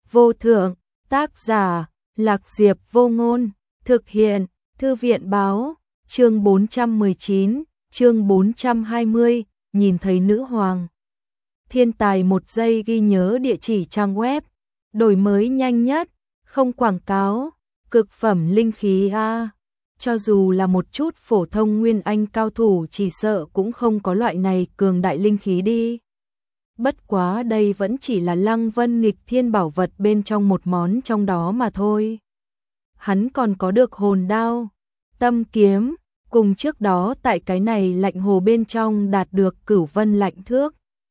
vô thượng, tác giả, Lạc Diệp Vô Ngôn, thực hiện, Thư viện báo, chương 419, chương 420, nhìn thấy nữ hoàng. Thiên tài 1 giây ghi nhớ địa chỉ trang web, đổi mới nhanh nhất, không quảng cáo, cực phẩm linh khí a. Cho dù là một chút phổ thông nguyên anh cao thủ chỉ sợ cũng không có loại này cường đại linh khí đi. Bất quá đây vẫn chỉ là Lăng Vân nghịch thiên bảo vật bên trong một món trong đó mà thôi. Hắn còn có được hồn đao, tâm kiếm, cùng trước đó tại cái này lạnh hồ bên trong đạt được cửu vân lạnh thước.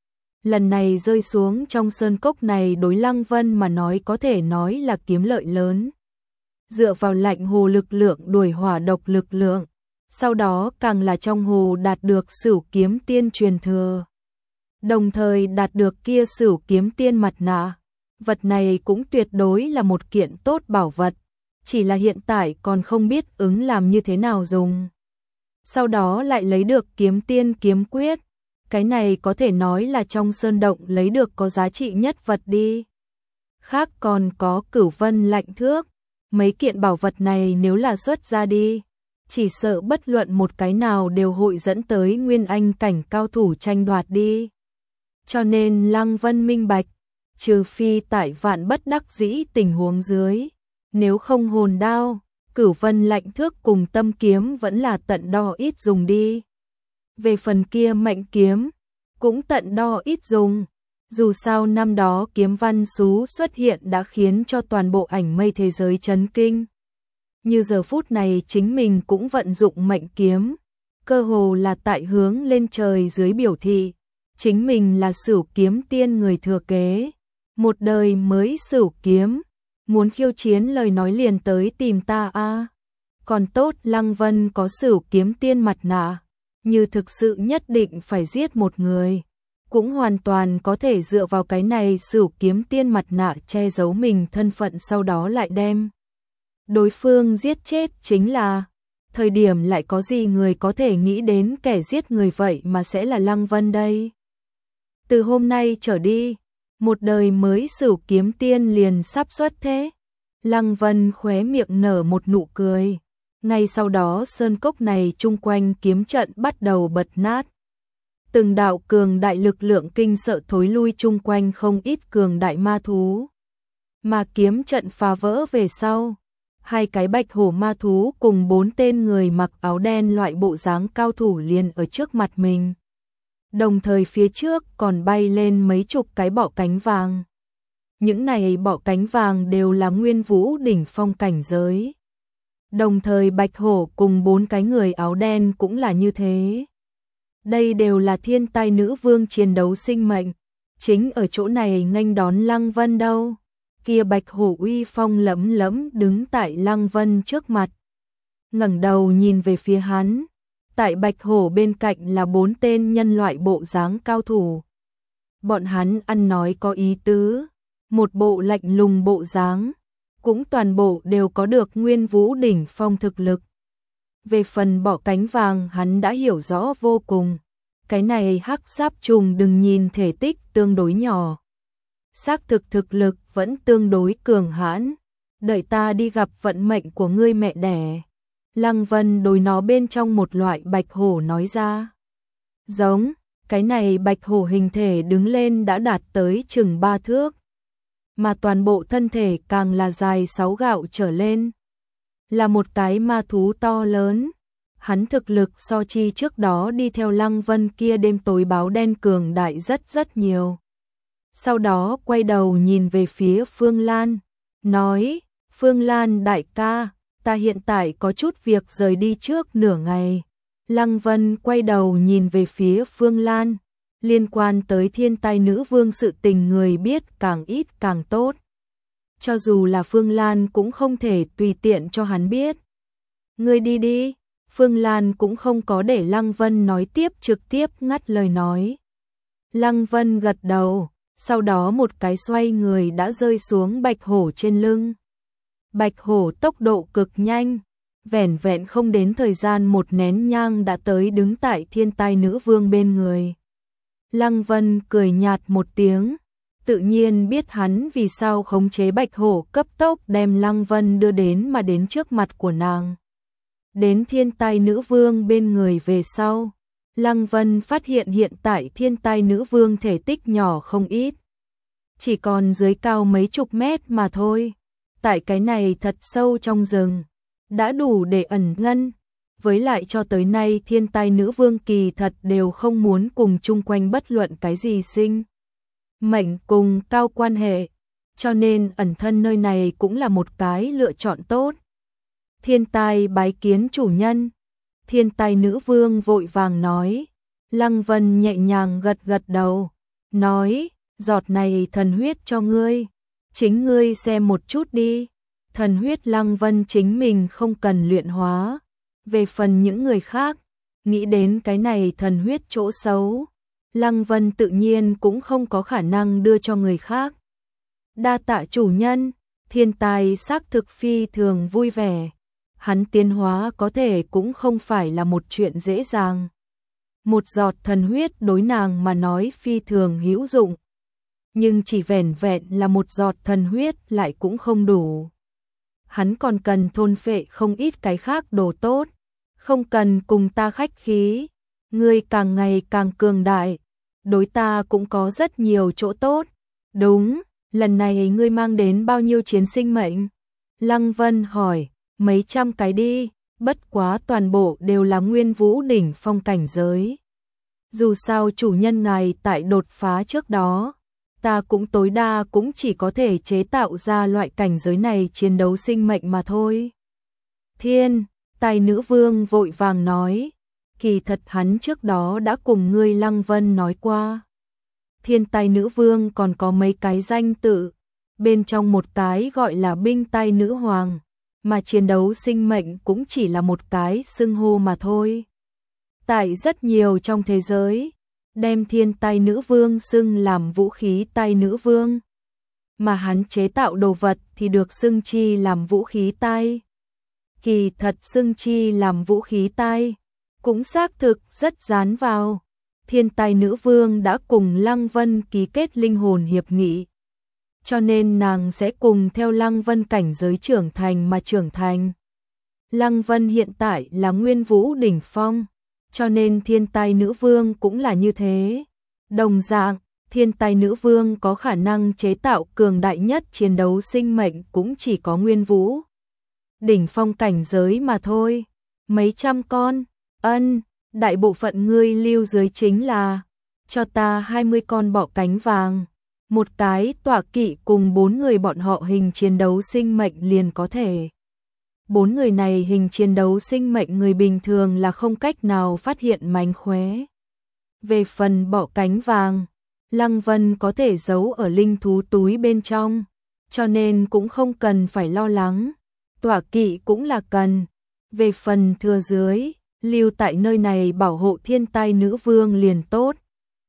Lần này rơi xuống trong sơn cốc này đối Lăng Vân mà nói có thể nói là kiếm lợi lớn. Dựa vào lạnh hồ lực lượng đuổi hỏa độc lực lượng, sau đó càng là trong hồ đạt được Sửu kiếm tiên truyền thừa. Đồng thời đạt được kia Sửu kiếm tiên mặt nạ, vật này cũng tuyệt đối là một kiện tốt bảo vật, chỉ là hiện tại còn không biết ứng làm như thế nào dùng. Sau đó lại lấy được kiếm tiên kiếm quyết, cái này có thể nói là trong sơn động lấy được có giá trị nhất vật đi. Khác còn có cửu vân lạnh thước, mấy kiện bảo vật này nếu là xuất ra đi, chỉ sợ bất luận một cái nào đều hội dẫn tới nguyên anh cảnh cao thủ tranh đoạt đi. Cho nên Lăng Vân minh bạch, trừ phi tại vạn bất đắc dĩ tình huống dưới, nếu không hồn đao, cửu vân lạnh thước cùng tâm kiếm vẫn là tận đo ít dùng đi. Về phần kia mệnh kiếm, cũng tận đo ít dùng. Dù sao năm đó kiếm văn xú xuất hiện đã khiến cho toàn bộ ảnh mây thế giới chấn kinh. Như giờ phút này chính mình cũng vận dụng mệnh kiếm, cơ hồ là tại hướng lên trời dưới biểu thị. Chính mình là Sửu kiếm tiên người thừa kế, một đời mới Sửu kiếm, muốn khiêu chiến lời nói liền tới tìm ta a. Còn tốt Lăng Vân có Sửu kiếm tiên mặt nạ, như thực sự nhất định phải giết một người, cũng hoàn toàn có thể dựa vào cái này Sửu kiếm tiên mặt nạ che giấu mình thân phận sau đó lại đem đối phương giết chết chính là. Thời điểm lại có gì người có thể nghĩ đến kẻ giết người vậy mà sẽ là Lăng Vân đây. Từ hôm nay trở đi, một đời mới Sửu kiếm tiên liền sắp xuất thế. Lăng Vân khóe miệng nở một nụ cười. Ngay sau đó sơn cốc này chung quanh kiếm trận bắt đầu bật nát. Từng đạo cường đại lực lượng kinh sợ thối lui chung quanh không ít cường đại ma thú. Mà kiếm trận phá vỡ về sau, 2 cái bạch hổ ma thú cùng 4 tên người mặc áo đen loại bộ dáng cao thủ liền ở trước mặt mình. Đồng thời phía trước còn bay lên mấy chục cái bọ cánh vàng. Những này bọ cánh vàng đều là nguyên vũ đỉnh phong cảnh giới. Đồng thời bạch hổ cùng 4 cái người áo đen cũng là như thế. Đây đều là thiên tai nữ vương chiến đấu sinh mệnh, chính ở chỗ này nghênh đón Lăng Vân đâu. Kia bạch hổ uy phong lẫm lẫm đứng tại Lăng Vân trước mặt, ngẩng đầu nhìn về phía hắn. Tại bạch hổ bên cạnh là 4 tên nhân loại bộ dáng cao thủ. Bọn hắn ăn nói có ý tứ, một bộ lạnh lùng bộ dáng, cũng toàn bộ đều có được nguyên vũ đỉnh phong thực lực. Về phần bọ cánh vàng hắn đã hiểu rõ vô cùng. Cái này hắc giáp trùng đừng nhìn thể tích tương đối nhỏ, xác thực thực lực vẫn tương đối cường hãn. Đợi ta đi gặp vận mệnh của ngươi mẹ đẻ. Lăng Vân đối nó bên trong một loại bạch hổ nói ra. Giống, cái này bạch hổ hình thể đứng lên đã đạt tới chừng 3 thước. Mà toàn bộ thân thể càng là dài 6 gạo trở lên. Là một cái ma thú to lớn. Hắn thực lực so chi trước đó đi theo Lăng Vân kia đêm tối báo đen cường đại rất nhiều. Sau đó quay đầu nhìn về phía Phương Lan, nói, Phương Lan đại ca, ta hiện tại có chút việc rời đi trước nửa ngày. Lăng Vân quay đầu nhìn về phía Phương Lan, liên quan tới thiên tai nữ vương sự tình người biết càng ít càng tốt. Cho dù là Phương Lan cũng không thể tùy tiện cho hắn biết. Ngươi đi đi. Phương Lan cũng không có để Lăng Vân nói tiếp, trực tiếp ngắt lời nói. Lăng Vân gật đầu, sau đó một cái xoay người đã rơi xuống bạch hổ trên lưng. Bạch hổ tốc độ cực nhanh, vẻn vẹn không đến thời gian một nén nhang đã tới đứng tại thiên tai nữ vương bên người. Lăng Vân cười nhạt một tiếng, tự nhiên biết hắn vì sao khống chế bạch hổ cấp tốc đem Lăng Vân đưa đến mà đến trước mặt của nàng. Đến thiên tai nữ vương bên người về sau, Lăng Vân phát hiện hiện tại thiên tai nữ vương thể tích nhỏ không ít. Chỉ còn dưới cao mấy chục mét mà thôi. Tại cái này thật sâu trong rừng, đã đủ để ẩn ngân. Với lại cho tới nay thiên tai nữ vương kỳ thật đều không muốn cùng chung quanh bất luận cái gì sinh mệnh cùng cao quan hệ, cho nên ẩn thân nơi này cũng là một cái lựa chọn tốt. Thiên tai bái kiến chủ nhân. Thiên tai nữ vương vội vàng nói. Lăng Vân nhẹ nhàng gật gật đầu, nói, giọt này thần huyết cho ngươi, chính ngươi xem một chút đi. Thần huyết Lăng Vân chính mình không cần luyện hóa. Về phần những người khác, nghĩ đến cái này thần huyết chỗ xấu, Lăng Vân tự nhiên cũng không có khả năng đưa cho người khác. Đa tạ chủ nhân. Thiên tai xác thực phi thường vui vẻ. Hắn tiến hóa có thể cũng không phải là một chuyện dễ dàng. Một giọt thần huyết đối nàng mà nói phi thường hữu dụng. Nhưng chỉ vẻn vẹn là một giọt thần huyết lại cũng không đủ. Hắn còn cần thôn phệ không ít cái khác đồ tốt. Không cần cùng ta khách khí. Ngươi càng ngày càng cường đại. Đối ta cũng có rất nhiều chỗ tốt. Đúng, lần này ngươi mang đến bao nhiêu chiến sinh mệnh? Lăng Vân hỏi. Mấy trăm cái đi, bất quá toàn bộ đều là nguyên vũ đỉnh phong cảnh giới. Dù sao chủ nhân ngài tại đột phá trước đó, ta cũng tối đa cũng chỉ có thể chế tạo ra loại cảnh giới này chiến đấu sinh mệnh mà thôi. Thiên, tài nữ vương vội vàng nói, kỳ thật hắn trước đó đã cùng ngươi Lăng Vân nói qua. Thiên tài nữ vương còn có mấy cái danh tự, bên trong một cái gọi là binh tai nữ hoàng. Mà chiến đấu sinh mệnh cũng chỉ là một cái xưng hô mà thôi. Tại rất nhiều trong thế giới, đem thiên tai nữ vương xưng làm vũ khí tai nữ vương. Mà hắn chế tạo đồ vật thì được xưng chi làm vũ khí tai. Kỳ thật xưng chi làm vũ khí tai, cũng xác thực rất dán vào. Thiên tai nữ vương đã cùng Lăng Vân ký kết linh hồn hiệp nghị. Cho nên nàng sẽ cùng theo Lăng Vân cảnh giới trưởng thành mà trưởng thành. Lăng Vân hiện tại là nguyên vũ đỉnh phong, cho nên thiên tai nữ vương cũng là như thế. Đồng dạng, thiên tai nữ vương có khả năng chế tạo cường đại nhất chiến đấu sinh mệnh cũng chỉ có nguyên vũ đỉnh phong cảnh giới mà thôi. Mấy trăm con, đại bộ phận ngươi lưu dưới chính là, cho ta 20 con bọ cánh vàng. Một cái tọa kỵ cùng 4 người bọn họ hình chiến đấu sinh mệnh liền có thể. 4 người này hình chiến đấu sinh mệnh người bình thường là không cách nào phát hiện mánh khóe. Về phần bọ cánh vàng, Lăng Vân có thể giấu ở linh thú túi bên trong, cho nên cũng không cần phải lo lắng. Tọa kỵ cũng là cần. Về phần thừa dưới, lưu tại nơi này bảo hộ thiên tai nữ vương liền tốt.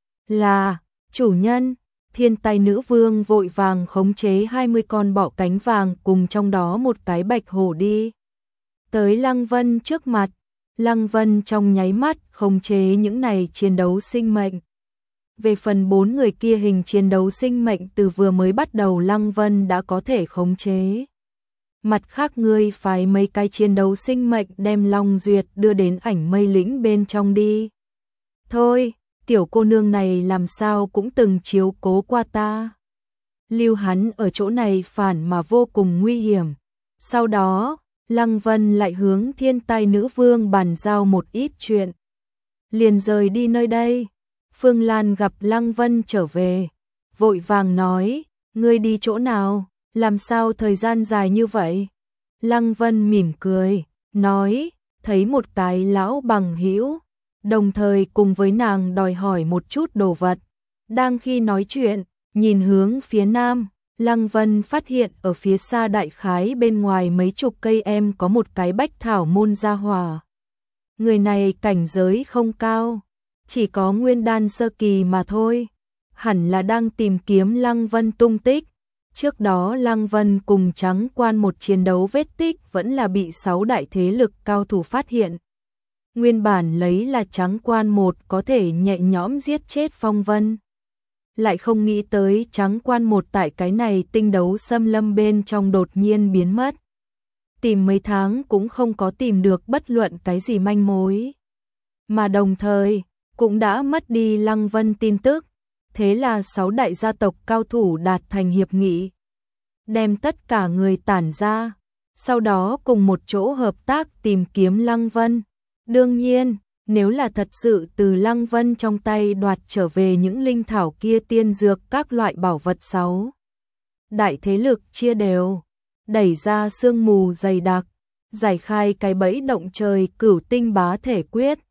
Là, chủ nhân. Thiên tai nữ vương vội vàng khống chế 20 con bọ cánh vàng cùng trong đó một cái bạch hổ đi. Tới Lăng Vân trước mặt, Lăng Vân trong nháy mắt khống chế những này chiến đấu sinh mệnh. Về phần 4 người kia hình chiến đấu sinh mệnh từ vừa mới bắt đầu Lăng Vân đã có thể khống chế. Mặt khác ngươi phái mấy cái chiến đấu sinh mệnh đem Long Duyệt đưa đến ảnh mây lĩnh bên trong đi. Thôi. Tiểu cô nương này làm sao cũng từng chiếu cố qua ta. Lưu hắn ở chỗ này phản mà vô cùng nguy hiểm. Sau đó, Lăng Vân lại hướng thiên tai nữ vương bàn giao một ít chuyện. Liền rời đi nơi đây. Phương Lan gặp Lăng Vân trở về. Vội vàng nói, ngươi đi chỗ nào, làm sao thời gian dài như vậy? Lăng Vân mỉm cười, nói, thấy một cái lão bằng hữu. Đồng thời cùng với nàng đòi hỏi một chút đồ vật. Đang khi nói chuyện, nhìn hướng phía nam, Lăng Vân phát hiện ở phía xa đại khái bên ngoài mấy chục cây em có một cái bách thảo môn gia hỏa. Người này cảnh giới không cao, chỉ có nguyên đan sơ kỳ mà thôi. Hẳn là đang tìm kiếm Lăng Vân tung tích. Trước đó Lăng Vân cùng Trắng Quan một chiến đấu vết tích vẫn là bị 6 đại thế lực cao thủ phát hiện. Nguyên bản lấy là Trắng Quan một có thể nhẹ nhõm giết chết Phong Vân. lại không nghĩ tới Trắng Quan một tại cái này tinh đấu xâm lâm bên trong đột nhiên biến mất. Tìm mấy tháng cũng không có tìm được bất luận cái gì manh mối. Mà đồng thời, cũng đã mất đi Lăng Vân tin tức. Thế là 6 đại gia tộc cao thủ đạt thành hiệp nghị, đem tất cả người tản ra, sau đó cùng một chỗ hợp tác tìm kiếm Lăng Vân. Đương nhiên, nếu là thật sự từ Lăng Vân trong tay đoạt trở về những linh thảo kia, tiên dược, các loại bảo vật, 6 đại thế lực chia đều, đẩy ra sương mù dày đặc, giải khai cái bẫy động trời Cửu Tinh Bá Thể Quyết,